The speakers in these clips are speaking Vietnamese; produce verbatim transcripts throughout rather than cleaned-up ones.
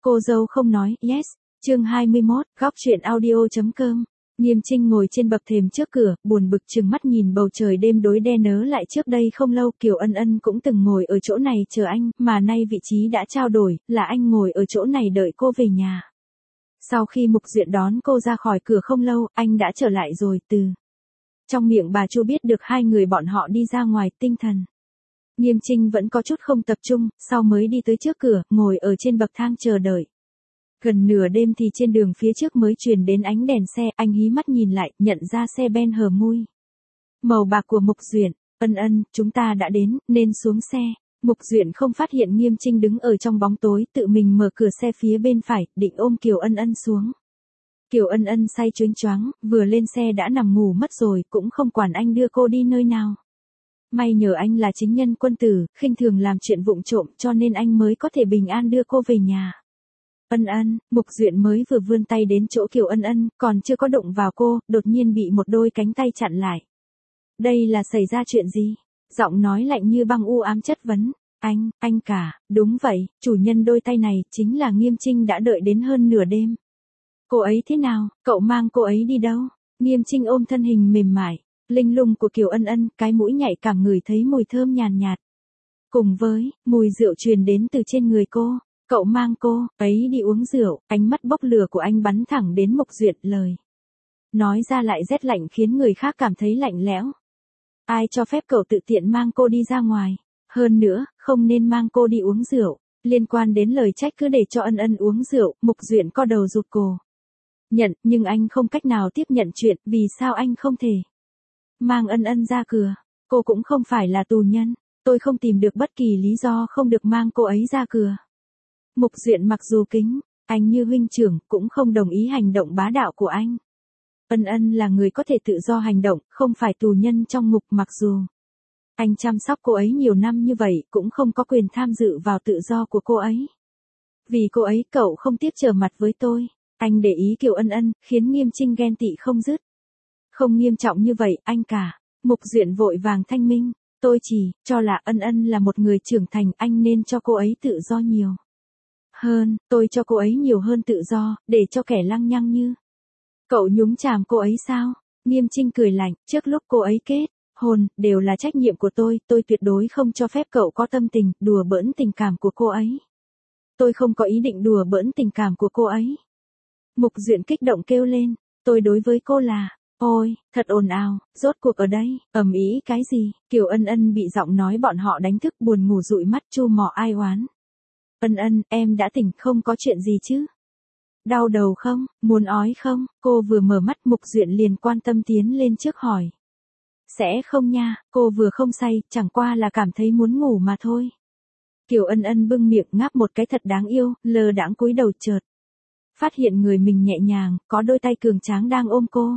Cô dâu không nói, yes. Chương hai mươi mốt, góc truyện audio.com. Nghiêm Trinh ngồi trên bậc thềm trước cửa, buồn bực trừng mắt nhìn bầu trời đêm đối đen nớ lại. Trước đây không lâu Kiều Ân Ân cũng từng ngồi ở chỗ này chờ anh, mà nay vị trí đã trao đổi, là anh ngồi ở chỗ này đợi cô về nhà. Sau khi Mục Duyện đón cô ra khỏi cửa không lâu, anh đã trở lại rồi. Từ trong miệng bà Chu biết được hai người bọn họ đi ra ngoài. Tinh thần Nghiêm Trinh vẫn có chút không tập trung, sau mới đi tới trước cửa, ngồi ở trên bậc thang chờ đợi. Gần nửa đêm thì trên đường phía trước mới truyền đến ánh đèn xe, anh hí mắt nhìn lại, nhận ra xe Ben hờ mui màu bạc của Mục Duyện. Ân Ân, chúng ta đã đến, nên xuống xe. Mục Duyện không phát hiện Nghiêm Trinh đứng ở trong bóng tối, tự mình mở cửa xe phía bên phải, định ôm Kiều Ân Ân xuống. Kiều Ân Ân say choáng choáng, vừa lên xe đã nằm ngủ mất rồi, cũng không quản anh đưa cô đi nơi nào. May nhờ anh là chính nhân quân tử, khinh thường làm chuyện vụng trộm, cho nên anh mới có thể bình an đưa cô về nhà. Ân Ân, Mục Duyện mới vừa vươn tay đến chỗ Kiều Ân Ân, còn chưa có đụng vào cô, đột nhiên bị một đôi cánh tay chặn lại. Đây là xảy ra chuyện gì? Giọng nói lạnh như băng u ám chất vấn. Anh, anh cả, đúng vậy, chủ nhân đôi tay này, chính là Nghiêm Trinh đã đợi đến hơn nửa đêm. Cô ấy thế nào, cậu mang cô ấy đi đâu? Nghiêm Trinh ôm thân hình mềm mại, linh lung của Kiều Ân Ân, cái mũi nhạy cảm ngửi thấy mùi thơm nhàn nhạt. Cùng với, mùi rượu truyền đến từ trên người cô. Cậu mang cô ấy đi uống rượu. Ánh mắt bốc lửa của anh bắn thẳng đến Mục Duyện, lời nói ra lại rét lạnh khiến người khác cảm thấy lạnh lẽo. Ai cho phép cậu tự tiện mang cô đi ra ngoài? Hơn nữa, không nên mang cô đi uống rượu. Liên quan đến lời trách cứ để cho Ân Ân uống rượu, Mục Duyện co đầu rụt cổ. Nhận, nhưng anh không cách nào tiếp nhận chuyện, vì sao anh không thể mang Ân Ân ra cửa? Cô cũng không phải là tù nhân, tôi không tìm được bất kỳ lý do không được mang cô ấy ra cửa. Mục Duyện mặc dù kính anh như huynh trưởng, cũng không đồng ý hành động bá đạo của anh. Ân Ân là người có thể tự do hành động, không phải tù nhân trong ngục. Mặc dù anh chăm sóc cô ấy nhiều năm như vậy, cũng không có quyền tham dự vào tự do của cô ấy. Vì cô ấy, cậu không tiếc trở mặt với tôi. Anh để ý Kiều Ân Ân, khiến Nghiêm Trinh ghen tị không dứt. Không nghiêm trọng như vậy, anh cả. Mục Duyện vội vàng thanh minh. Tôi chỉ cho là Ân Ân là một người trưởng thành, anh nên cho cô ấy tự do nhiều hơn. Tôi cho cô ấy nhiều hơn tự do, để cho kẻ lăng nhăng như cậu nhúng chàm cô ấy sao? Nghiêm Trinh cười lạnh, trước lúc cô ấy kết hôn, đều là trách nhiệm của tôi, tôi tuyệt đối không cho phép cậu có tâm tình, đùa bỡn tình cảm của cô ấy. Tôi không có ý định đùa bỡn tình cảm của cô ấy. Mục Duyện kích động kêu lên, tôi đối với cô là, ôi, thật ồn ào, rốt cuộc ở đây, ầm ĩ cái gì? Kiều Ân Ân bị giọng nói bọn họ đánh thức, buồn ngủ dụi mắt, chu mỏ ai oán. Ân Ân, em đã tỉnh, không có chuyện gì chứ? Đau đầu không, muốn ói không? Cô vừa mở mắt, Mục Duyện liền quan tâm tiến lên trước hỏi. Sẽ không nha, cô vừa không say, chẳng qua là cảm thấy muốn ngủ mà thôi. Kiều Ân Ân bưng miệng ngáp một cái thật đáng yêu, lơ đãng cúi đầu chợt phát hiện người mình nhẹ nhàng, có đôi tay cường tráng đang ôm cô.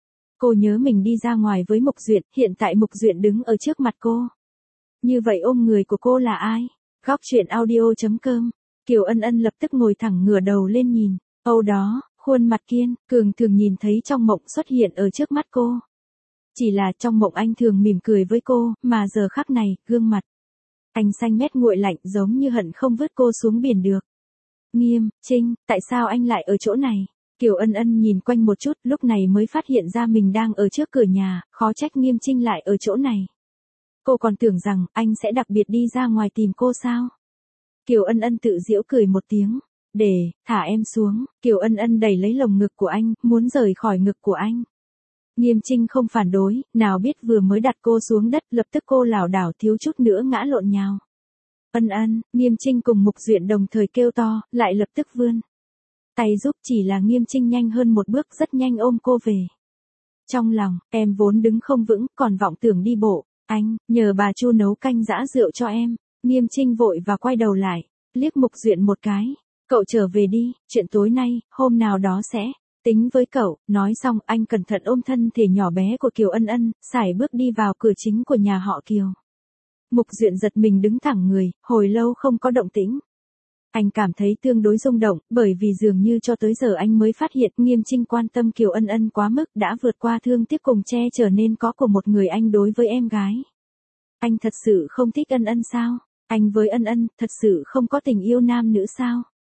Cô nhớ mình đi ra ngoài với Mục Duyện, hiện tại Mục Duyện đứng ở trước mặt cô. Như vậy ôm người của cô là ai? Góc truyện audio.com. Kiều Ân Ân lập tức ngồi thẳng ngửa đầu lên nhìn. Âu đó, khuôn mặt kiên cường thường nhìn thấy trong mộng xuất hiện ở trước mắt cô. Chỉ là trong mộng anh thường mỉm cười với cô, mà giờ khắc này, gương mặt anh xanh mét nguội lạnh, giống như hận không vứt cô xuống biển được. Nghiêm Trinh, tại sao anh lại ở chỗ này? Kiều Ân Ân nhìn quanh một chút, lúc này mới phát hiện ra mình đang ở trước cửa nhà, khó trách Nghiêm Trinh lại ở chỗ này. Cô còn tưởng rằng anh sẽ đặc biệt đi ra ngoài tìm cô sao? Kiều Ân Ân tự giễu cười một tiếng. Để, thả em xuống. Kiều Ân Ân đẩy lấy lồng ngực của anh, muốn rời khỏi ngực của anh. Nghiêm Trinh không phản đối, nào biết vừa mới đặt cô xuống đất, lập tức cô lảo đảo thiếu chút nữa ngã lộn nhào. Ân Ân, Nghiêm Trinh cùng Mục Duyện đồng thời kêu to, lại lập tức vươn tay giúp. Chỉ là Nghiêm Trinh nhanh hơn một bước, rất nhanh ôm cô về. Trong lòng, em vốn đứng không vững, còn vọng tưởng đi bộ. Anh, nhờ bà Chu nấu canh giã rượu cho em. Nghiêm Trinh vội và quay đầu lại, liếc Mục Duyện một cái. Cậu trở về đi, chuyện tối nay, hôm nào đó sẽ tính với cậu. Nói xong, anh cẩn thận ôm thân thể nhỏ bé của Kiều Ân Ân, sải bước đi vào cửa chính của nhà họ Kiều. Mục Duyện giật mình đứng thẳng người, hồi lâu không có động tĩnh. Anh cảm thấy tương đối rung động, bởi vì dường như cho tới giờ anh mới phát hiện Nghiêm Trinh quan tâm Kiều Ân Ân quá mức, đã vượt qua thương tiếc cùng che chở nên có của một người anh đối với em gái. Anh thật sự không thích Ân Ân sao? Anh với Ân Ân thật sự không có tình yêu nam nữ sao?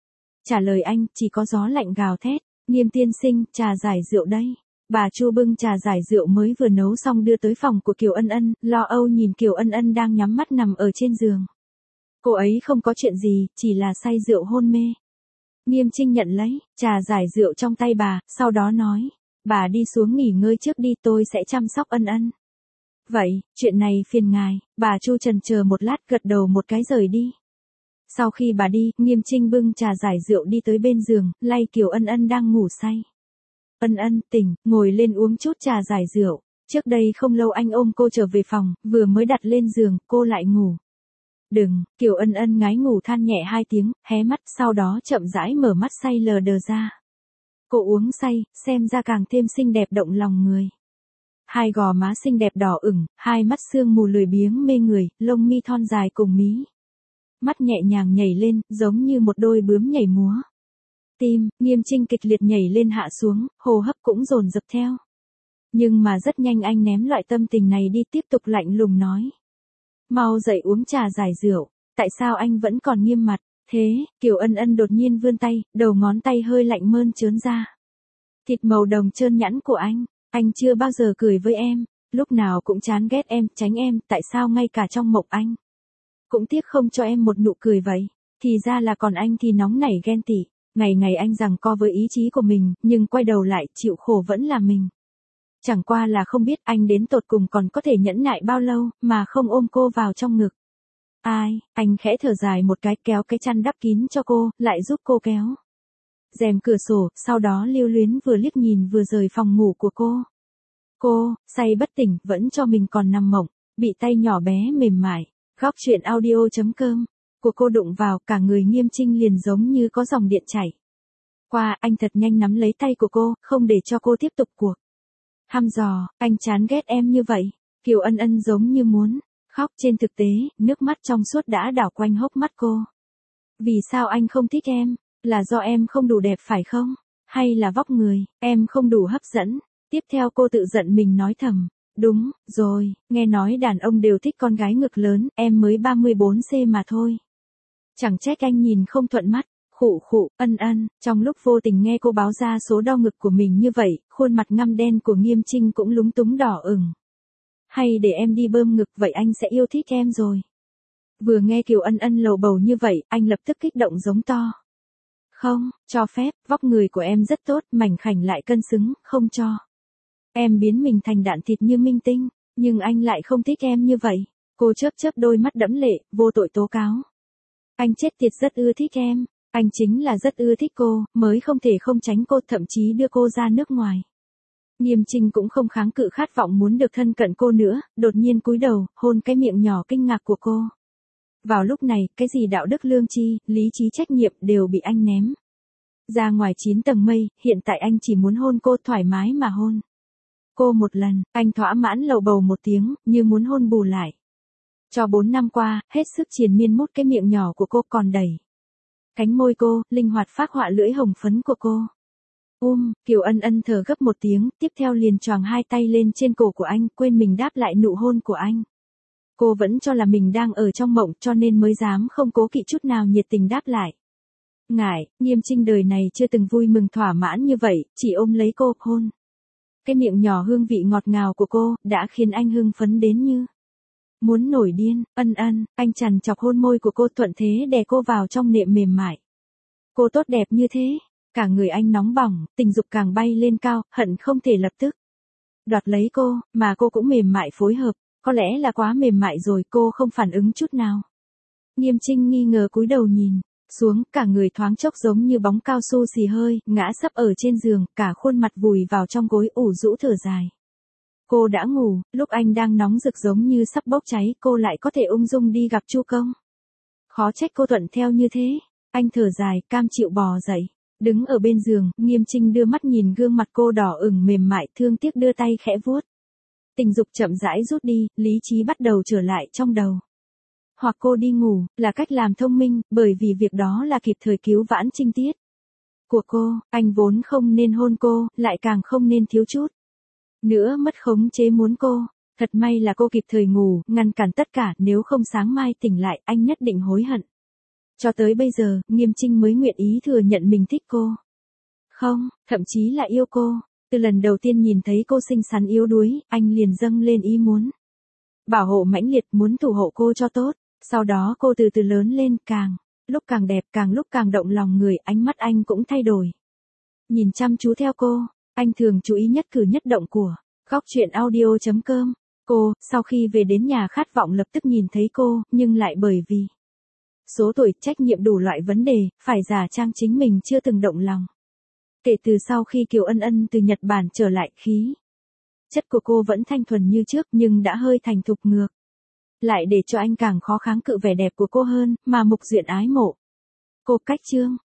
Trả lời anh, chỉ có gió lạnh gào thét. Nghiêm tiên sinh, trà giải rượu đây. Bà Chu bưng trà giải rượu mới vừa nấu xong đưa tới phòng của Kiều Ân Ân, lo âu nhìn Kiều Ân Ân đang nhắm mắt nằm ở trên giường. Cô ấy không có chuyện gì, chỉ là say rượu hôn mê. Nghiêm Trinh nhận lấy trà giải rượu trong tay bà, sau đó nói, bà đi xuống nghỉ ngơi trước đi, tôi sẽ chăm sóc Ân Ân. Vậy, chuyện này phiền ngài. Bà Chu chần chờ một lát, gật đầu một cái rời đi. Sau khi bà đi, Nghiêm Trinh bưng trà giải rượu đi tới bên giường, lay Kiều Ân Ân đang ngủ say. Ân Ân, tỉnh, ngồi lên uống chút trà giải rượu. Trước đây không lâu anh ôm cô trở về phòng, vừa mới đặt lên giường, cô lại ngủ. Đừng, Kiều Ân Ân ngái ngủ than nhẹ hai tiếng, hé mắt, sau đó chậm rãi mở mắt say lờ đờ ra. Cô uống say, xem ra càng thêm xinh đẹp động lòng người. Hai gò má xinh đẹp đỏ ửng, hai mắt sương mù lười biếng mê người, lông mi thon dài cùng mí mắt nhẹ nhàng nhảy lên, giống như một đôi bướm nhảy múa. Tim, Nghiêm Trinh kịch liệt nhảy lên hạ xuống, hô hấp cũng dồn dập theo. Nhưng mà rất nhanh anh ném loại tâm tình này đi, tiếp tục lạnh lùng nói. Mau dậy uống trà giải rượu, tại sao anh vẫn còn nghiêm mặt, thế, Kiều Ân Ân đột nhiên vươn tay, đầu ngón tay hơi lạnh mơn trớn ra. Thịt màu đồng trơn nhẵn của anh, anh chưa bao giờ cười với em, lúc nào cũng chán ghét em, tránh em, tại sao ngay cả trong mộng anh cũng tiếc không cho em một nụ cười vậy, thì ra là còn anh thì nóng nảy ghen tị, ngày ngày anh giằng co với ý chí của mình, nhưng quay đầu lại, chịu khổ vẫn là mình. Chẳng qua là không biết anh đến tột cùng còn có thể nhẫn nại bao lâu, mà không ôm cô vào trong ngực. Ai, anh khẽ thở dài một cái, kéo cái chăn đắp kín cho cô, lại giúp cô kéo rèm cửa sổ, sau đó lưu luyến vừa liếc nhìn vừa rời phòng ngủ của cô. Cô, say bất tỉnh, vẫn cho mình còn nằm mộng, bị tay nhỏ bé mềm mại. Góc truyện audio.com của cô đụng vào, cả người Nghiêm Trinh liền giống như có dòng điện chảy qua, anh thật nhanh nắm lấy tay của cô, không để cho cô tiếp tục cuộc thăm dò. Anh chán ghét em như vậy. Kiều Ân Ân giống như muốn khóc, trên thực tế, nước mắt trong suốt đã đảo quanh hốc mắt cô. Vì sao anh không thích em? Là do em không đủ đẹp phải không? Hay là vóc người, em không đủ hấp dẫn? Tiếp theo cô tự giận mình nói thầm. Đúng, rồi, nghe nói đàn ông đều thích con gái ngực lớn, em mới ba mươi bốn xăng-ti-mét mà thôi. Chẳng trách anh nhìn không thuận mắt, khụ khụ, Ân Ân, trong lúc vô tình nghe cô báo ra số đo ngực của mình như vậy, khuôn mặt ngăm đen của Nghiêm Trinh cũng lúng túng đỏ ửng. Hay để em đi bơm ngực, vậy anh sẽ yêu thích em rồi. Vừa nghe Kiều Ân Ân lầu bầu như vậy, anh lập tức kích động giống to. Không, cho phép, vóc người của em rất tốt, mảnh khảnh lại cân xứng, không cho. Em biến mình thành đạn thịt như minh tinh, nhưng anh lại không thích em như vậy. Cô chớp chớp đôi mắt đẫm lệ, vô tội tố cáo. Anh chết tiệt rất ưa thích em, anh chính là rất ưa thích cô, mới không thể không tránh cô, thậm chí đưa cô ra nước ngoài. Nghiêm Trinh cũng không kháng cự khát vọng muốn được thân cận cô nữa, đột nhiên cúi đầu, hôn cái miệng nhỏ kinh ngạc của cô. Vào lúc này, cái gì đạo đức lương tri, lý trí trách nhiệm đều bị anh ném ra ngoài chín tầng mây, hiện tại anh chỉ muốn hôn cô, thoải mái mà hôn cô một lần. Anh thỏa mãn lầu bầu một tiếng, như muốn hôn bù lại. Cho bốn năm qua, hết sức triền miên mút cái miệng nhỏ của cô, còn đẩy cánh môi cô, linh hoạt phác họa lưỡi hồng phấn của cô. Um, Kiều Ân Ân thở gấp một tiếng, tiếp theo liền choàng hai tay lên trên cổ của anh, quên mình đáp lại nụ hôn của anh. Cô vẫn cho là mình đang ở trong mộng, cho nên mới dám không cố kỵ chút nào nhiệt tình đáp lại. Ngại, Nghiêm Trinh đời này chưa từng vui mừng thỏa mãn như vậy, chỉ ôm lấy cô, hôn. Cái miệng nhỏ hương vị ngọt ngào của cô, đã khiến anh hưng phấn đến như muốn nổi điên. Ân Ân, anh chằn chọc hôn môi của cô, thuận thế đè cô vào trong nệm mềm mại. Cô tốt đẹp như thế, cả người anh nóng bỏng, tình dục càng bay lên cao, hận không thể lập tức đoạt lấy cô, mà cô cũng mềm mại phối hợp, có lẽ là quá mềm mại rồi, cô không phản ứng chút nào. Nghiêm Trinh nghi ngờ cúi đầu nhìn xuống, cả người thoáng chốc giống như bóng cao su xì hơi, ngã sấp ở trên giường, cả khuôn mặt vùi vào trong gối, ủ rũ thở dài. Cô đã ngủ, lúc anh đang nóng rực giống như sắp bốc cháy, cô lại có thể ung dung đi gặp Chu Công. Khó trách cô thuận theo như thế. Anh thở dài, cam chịu bò dậy. Đứng ở bên giường, Nghiêm Trinh đưa mắt nhìn gương mặt cô đỏ ửng mềm mại, thương tiếc đưa tay khẽ vuốt. Tình dục chậm rãi rút đi, lý trí bắt đầu trở lại trong đầu. Hoặc cô đi ngủ, là cách làm thông minh, bởi vì việc đó là kịp thời cứu vãn trinh tiết của cô. Anh vốn không nên hôn cô, lại càng không nên thiếu chút nữa mất khống chế muốn cô. Thật may là cô kịp thời ngủ, ngăn cản tất cả, nếu không sáng mai tỉnh lại, anh nhất định hối hận. Cho tới bây giờ, Nghiêm Trinh mới nguyện ý thừa nhận mình thích cô. Không, thậm chí là yêu cô. Từ lần đầu tiên nhìn thấy cô xinh xắn yếu đuối, anh liền dâng lên ý muốn bảo hộ mãnh liệt, muốn thủ hộ cô cho tốt. Sau đó cô từ từ lớn lên, càng lúc càng đẹp, càng lúc càng động lòng người, ánh mắt anh cũng thay đổi. Nhìn chăm chú theo cô, anh thường chú ý nhất cử nhất động của Góc Chuyện Audio chấm com. Cô, sau khi về đến nhà khát vọng lập tức nhìn thấy cô, nhưng lại bởi vì số tuổi, trách nhiệm đủ loại vấn đề, phải giả trang chính mình chưa từng động lòng. Kể từ sau khi Kiều Ân Ân từ Nhật Bản trở lại, khí chất của cô vẫn thanh thuần như trước nhưng đã hơi thành thục ngược lại, để cho anh càng khó kháng cự vẻ đẹp của cô hơn, mà Mục Duyện ái mộ cô. Cách chương